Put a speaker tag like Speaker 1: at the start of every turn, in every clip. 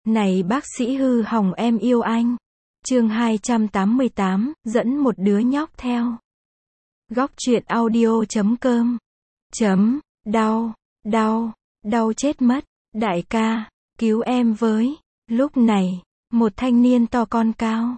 Speaker 1: Này bác sĩ hư hỏng em yêu anh. Chương 288, dẫn một đứa nhóc theo. Góc truyện audio.com. Đau, đau, đau chết mất. Đại ca, cứu em với. Lúc này, một thanh niên to con cao,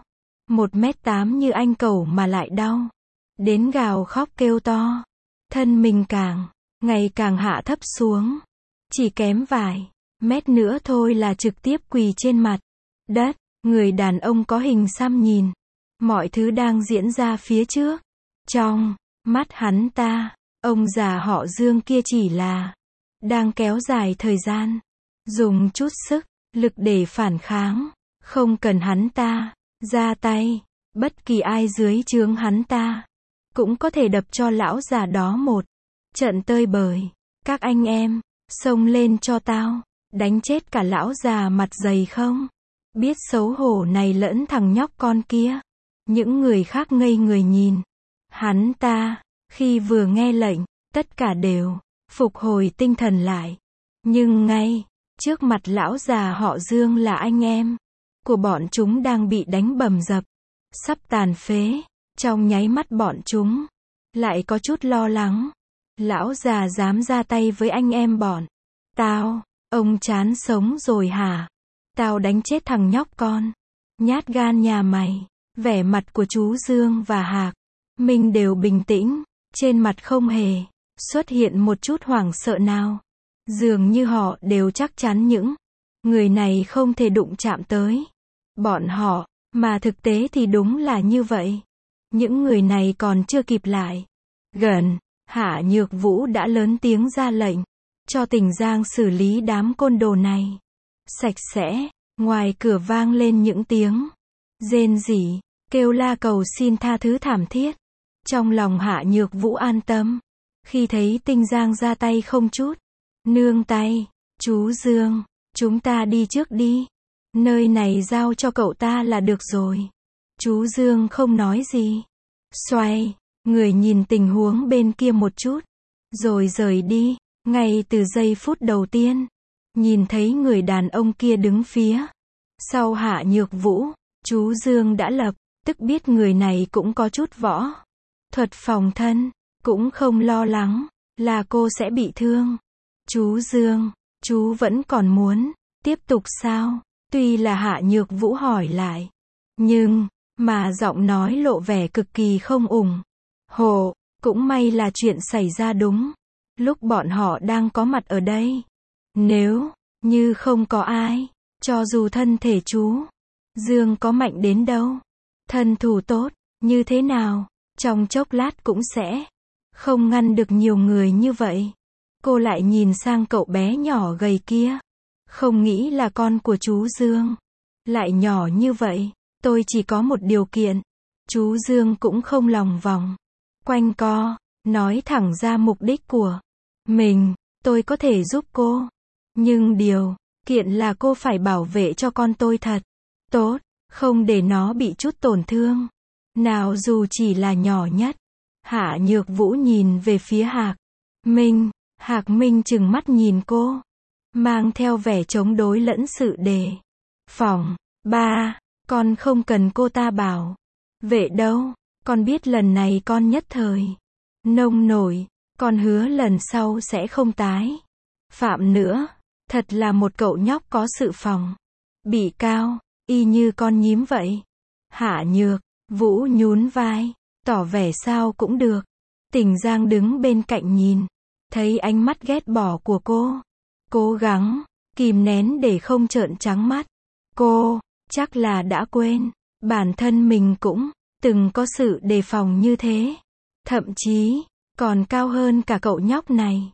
Speaker 1: 1m8 như anh cẩu mà lại đau. Đến gào khóc kêu to. Thân mình ngày càng hạ thấp xuống. Chỉ kém vài mét nữa thôi là trực tiếp quỳ trên mặt đất. Người đàn ông có hình xăm nhìn mọi thứ đang diễn ra phía trước. Trong mắt hắn ta, ông già họ Dương kia chỉ là đang kéo dài thời gian, dùng chút sức lực để phản kháng. Không cần hắn ta ra tay, bất kỳ ai dưới trướng hắn ta cũng có thể đập cho lão già đó một trận tơi bời. Các anh em, xông lên cho tao, đánh chết cả lão già mặt dày không biết xấu hổ này lẫn thằng nhóc con kia. Những người khác ngây người nhìn hắn ta. Khi vừa nghe lệnh, tất cả đều phục hồi tinh thần lại. Nhưng ngay trước mặt lão già họ Dương là anh em của bọn chúng đang bị đánh bầm dập, sắp tàn phế. Trong nháy mắt bọn chúng lại có chút lo lắng. Lão già dám ra tay với anh em bọn tao, ông chán sống rồi hả? Tao đánh chết thằng nhóc con nhát gan nhà mày. Vẻ mặt của chú Dương và Hạc Minh đều bình tĩnh, trên mặt không hề xuất hiện một chút hoảng sợ nào. Dường như họ đều chắc chắn những người này không thể đụng chạm tới bọn họ, mà thực tế thì đúng là như vậy. Những người này còn chưa kịp lại gần, Hạ Nhược Vũ đã lớn tiếng ra lệnh cho Tỉnh Giang xử lý đám côn đồ này sạch sẽ. Ngoài cửa vang lên những tiếng rên rỉ, kêu la cầu xin tha thứ thảm thiết. Trong lòng Hạ Nhược Vũ an tâm khi thấy Tinh Giang ra tay không chút nương tay. Chú Dương, chúng ta đi trước đi, nơi này giao cho cậu ta là được rồi. Chú Dương không nói gì, xoay người nhìn tình huống bên kia một chút, rồi rời đi. Ngay từ giây phút đầu tiên nhìn thấy người đàn ông kia đứng phía sau Hạ Nhược Vũ, chú Dương đã lập tức biết người này cũng có chút võ thuật phòng thân, cũng không lo lắng là cô sẽ bị thương. Chú Dương, chú vẫn còn muốn tiếp tục sao? Tuy là Hạ Nhược Vũ hỏi lại, nhưng mà giọng nói lộ vẻ cực kỳ không ủng hộ. Cũng may là chuyện xảy ra đúng lúc bọn họ đang có mặt ở đây. Nếu như không có ai, cho dù thân thể chú Dương có mạnh đến đâu, thân thủ tốt như thế nào, trong chốc lát cũng sẽ không ngăn được nhiều người như vậy. Cô lại nhìn sang cậu bé nhỏ gầy kia, không nghĩ là con của chú Dương lại nhỏ như vậy. Tôi chỉ có một điều kiện. Chú Dương cũng không lòng vòng quanh co, nói thẳng ra mục đích của mình. Tôi có thể giúp cô, nhưng điều kiện là cô phải bảo vệ cho con tôi thật tốt, không để nó bị chút tổn thương nào dù chỉ là nhỏ nhất. Hạ Nhược Vũ nhìn về phía Hạc Minh. Hạc Minh trừng mắt nhìn cô, mang theo vẻ chống đối lẫn sự đề phòng. Ba, con không cần cô ta bảo vệ đâu. Con biết lần này con nhất thời nông nổi, con hứa lần sau sẽ không tái phạm nữa. Thật là một cậu nhóc có sự phòng bị cao, y như con nhím vậy. Hạ Nhược Vũ nhún vai, tỏ vẻ sao cũng được. Tỉnh Giang đứng bên cạnh nhìn, thấy ánh mắt ghét bỏ của cô, cố gắng kìm nén để không trợn trắng mắt. Cô chắc là đã quên bản thân mình cũng từng có sự đề phòng như thế, thậm chí còn cao hơn cả cậu nhóc này.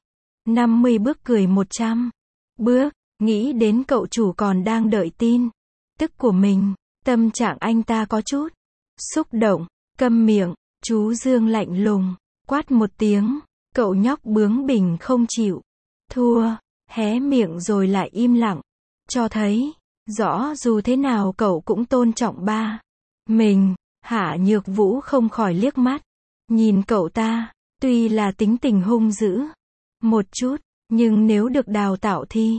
Speaker 1: 50 bước cười 100 bước. Nghĩ đến cậu chủ còn đang đợi tin tức của mình, tâm trạng anh ta có chút xúc động. Câm miệng. Chú Dương lạnh lùng quát một tiếng. Cậu nhóc bướng bỉnh không chịu thua, hé miệng rồi lại im lặng, cho thấy rõ dù thế nào cậu cũng tôn trọng ba mình. Hạ Nhược Vũ không khỏi liếc mắt nhìn cậu ta. Tuy là tính tình hung dữ một chút, nhưng nếu được đào tạo thì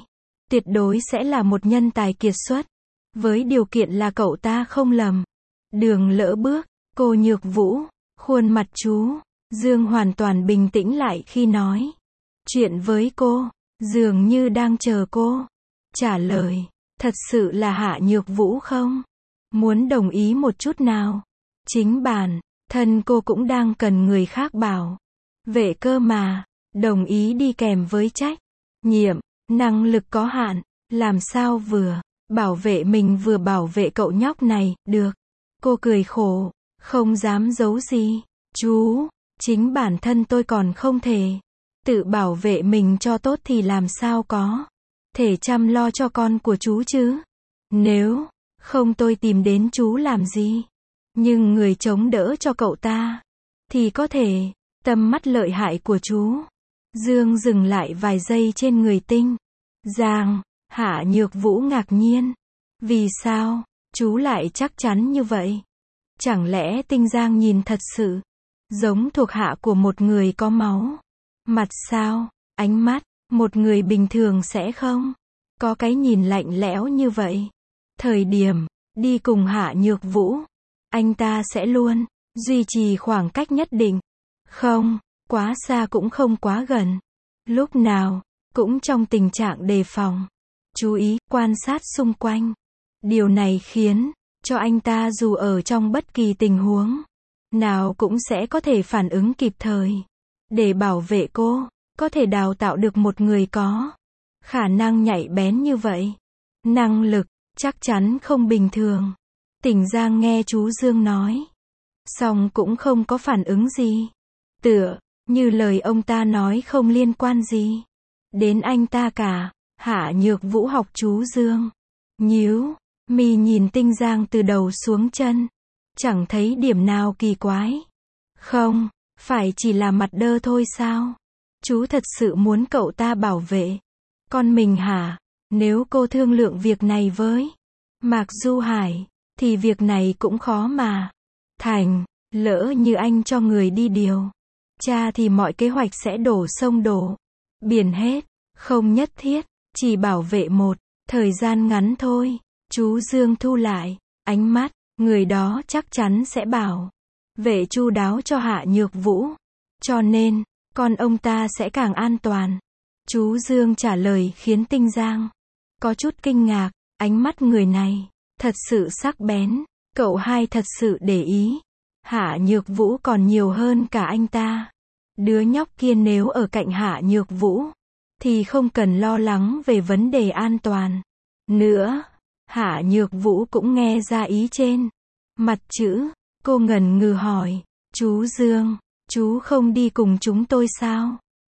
Speaker 1: tuyệt đối sẽ là một nhân tài kiệt xuất. Với điều kiện là cậu ta không lầm đường lỡ bước. Cô Nhược Vũ, khuôn mặt chú Dương hoàn toàn bình tĩnh lại khi nói chuyện với cô, dường như đang chờ cô trả lời. Thật sự là Hạ Nhược Vũ không muốn đồng ý một chút nào. Chính bản thân cô cũng đang cần người khác bảo vệ cơ mà, đồng ý đi kèm với trách nhiệm, năng lực có hạn, làm sao vừa bảo vệ mình vừa bảo vệ cậu nhóc này, được. Cô cười khổ, không dám giấu gì. Chú, chính bản thân tôi còn không thể tự bảo vệ mình cho tốt thì làm sao có thể chăm lo cho con của chú chứ. Nếu không tôi tìm đến chú làm gì. Nhưng người chống đỡ cho cậu ta thì có thể. Tầm mắt lợi hại của chú Dương dừng lại vài giây trên người Tinh Giang. Hạ Nhược Vũ ngạc nhiên. Vì sao chú lại chắc chắn như vậy? Chẳng lẽ Tinh Giang nhìn thật sự giống thuộc hạ của một người có máu mặt sao? Ánh mắt một người bình thường sẽ không có cái nhìn lạnh lẽo như vậy. Thời điểm đi cùng Hạ Nhược Vũ, anh ta sẽ luôn duy trì khoảng cách nhất định. Không quá xa cũng không quá gần. Lúc nào cũng trong tình trạng đề phòng, chú ý, quan sát xung quanh. Điều này khiến cho anh ta dù ở trong bất kỳ tình huống nào cũng sẽ có thể phản ứng kịp thời. Để bảo vệ cô, có thể đào tạo được một người có khả năng nhạy bén như vậy. Năng lực chắc chắn không bình thường. Tỉnh Giang nghe chú Dương nói xong cũng không có phản ứng gì. Tựa như lời ông ta nói không liên quan gì đến anh ta cả. Hạ Nhược Vũ học chú Dương, nhíu mi nhìn Tinh Giang từ đầu xuống chân, chẳng thấy điểm nào kỳ quái. Không phải chỉ là mặt đơ thôi sao? Chú thật sự muốn cậu ta bảo vệ con mình hả? Nếu cô thương lượng việc này với Mạc Du Hải thì việc này cũng khó mà thành. Lỡ như anh cho người đi điều tra thì mọi kế hoạch sẽ đổ sông đổ biển hết. Không nhất thiết chỉ bảo vệ một thời gian ngắn thôi. Chú Dương thu lại ánh mắt, người đó chắc chắn sẽ bảo vệ chu đáo cho Hạ Nhược Vũ, cho nên con ông ta sẽ càng an toàn. Chú Dương trả lời khiến Tinh Giang có chút kinh ngạc. Ánh mắt người này thật sự sắc bén. Cậu hai thật sự để ý Hạ Nhược Vũ còn nhiều hơn cả anh ta. Đứa nhóc kia nếu ở cạnh Hạ Nhược Vũ thì không cần lo lắng về vấn đề an toàn nữa. Hạ Nhược Vũ cũng nghe ra ý trên mặt chữ. Cô ngần ngừ hỏi, chú Dương, chú không đi cùng chúng tôi sao?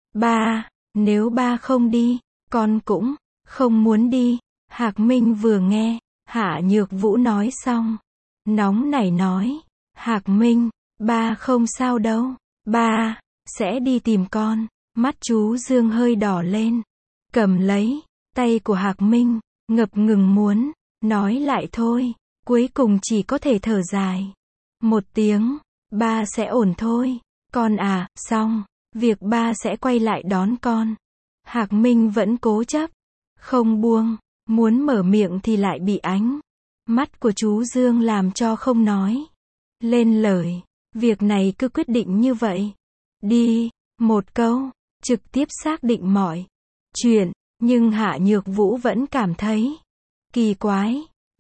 Speaker 1: Ba, nếu ba không đi, con cũng không muốn đi. Hạc Minh vừa nghe Hạ Nhược Vũ nói xong, nóng nảy nói, Hạc Minh, ba không sao đâu, ba sẽ đi tìm con. Mắt chú Dương hơi đỏ lên, cầm lấy tay của Hạc Minh, ngập ngừng muốn nói lại thôi, cuối cùng chỉ có thể thở dài một tiếng. Ba sẽ ổn thôi, con à. Xong việc ba sẽ quay lại đón con. Hạc Minh vẫn cố chấp không buông, muốn mở miệng thì lại bị ánh mắt của chú Dương làm cho không nói lên lời. Việc này cứ quyết định như vậy đi, một câu trực tiếp xác định mọi chuyện. Nhưng Hạ Nhược Vũ vẫn cảm thấy kỳ quái.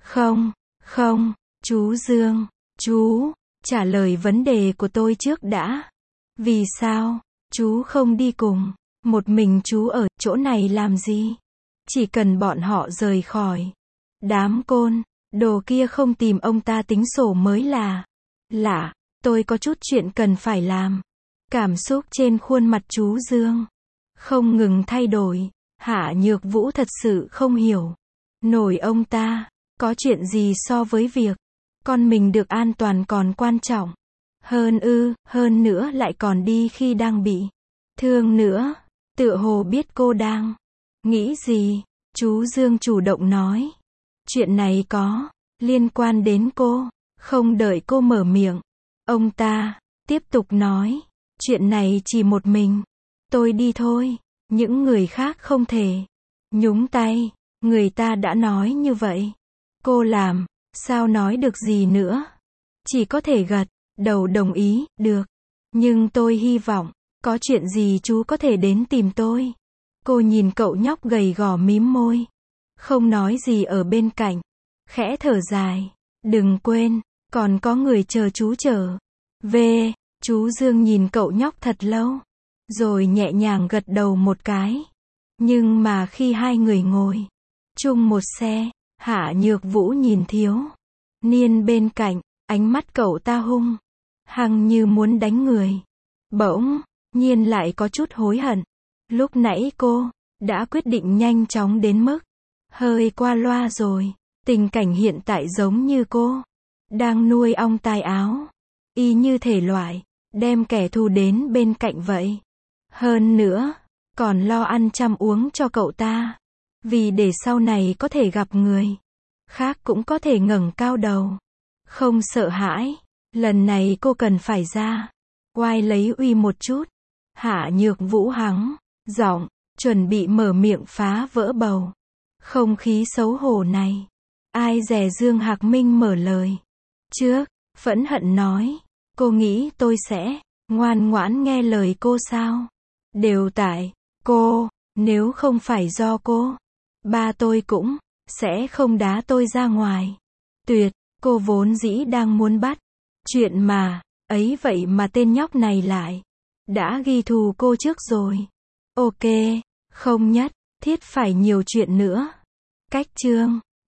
Speaker 1: Không, chú Dương, chú trả lời vấn đề của tôi trước đã. Vì sao chú không đi cùng? Một mình chú ở chỗ này làm gì? Chỉ cần bọn họ rời khỏi đám côn đồ kia không tìm ông ta tính sổ mới là lạ. Tôi có chút chuyện cần phải làm. Cảm xúc trên khuôn mặt chú Dương không ngừng thay đổi. Hạ Nhược Vũ thật sự không hiểu nổi ông ta có chuyện gì so với việc con mình được an toàn còn quan trọng hơn ư. Hơn nữa lại còn đi khi đang bị thương nữa. Tựa hồ biết cô đang nghĩ gì, chú Dương chủ động nói, chuyện này có liên quan đến cô. Không đợi cô mở miệng, ông ta tiếp tục nói, chuyện này chỉ một mình tôi đi thôi, những người khác không thể nhúng tay. Người ta đã nói như vậy. Cô làm, sao nói được gì nữa. Chỉ có thể gật đầu đồng ý, được. Nhưng tôi hy vọng, có chuyện gì chú có thể đến tìm tôi. Cô nhìn cậu nhóc gầy gò mím môi. Không nói gì ở bên cạnh. Khẽ thở dài. Đừng quên, còn có người chờ chú trở về. Chú Dương nhìn cậu nhóc thật lâu. Rồi nhẹ nhàng gật đầu một cái. Nhưng mà khi hai người ngồi chung một xe, Hạ Nhược Vũ nhìn Thiếu Niên bên cạnh, ánh mắt cậu ta hung hăng như muốn đánh người. Bỗng nhiên lại có chút hối hận. Lúc nãy cô đã quyết định nhanh chóng đến mức hơi qua loa rồi. Tình cảnh hiện tại giống như cô đang nuôi ong tai áo, y như thể loại đem kẻ thù đến bên cạnh vậy. Hơn nữa, còn lo ăn chăm uống cho cậu ta. Vì để sau này có thể gặp người khác cũng có thể ngẩng cao đầu. Không sợ hãi. Lần này cô cần phải ra oai lấy uy một chút. Hạ Nhược Vũ hắng giọng, chuẩn bị mở miệng phá vỡ bầu không khí xấu hổ này. Ai dè Dương Hạc Minh mở lời trước, phẫn hận nói. Cô nghĩ tôi sẽ ngoan ngoãn nghe lời cô sao? Đều tại cô, nếu không phải do cô, ba tôi cũng sẽ không đá tôi ra ngoài. Tuyệt, cô vốn dĩ đang muốn bắt chuyện mà, ấy vậy mà tên nhóc này lại đã ghi thù cô trước rồi. Ok, không nhất thiết phải nhiều chuyện nữa. Cách chương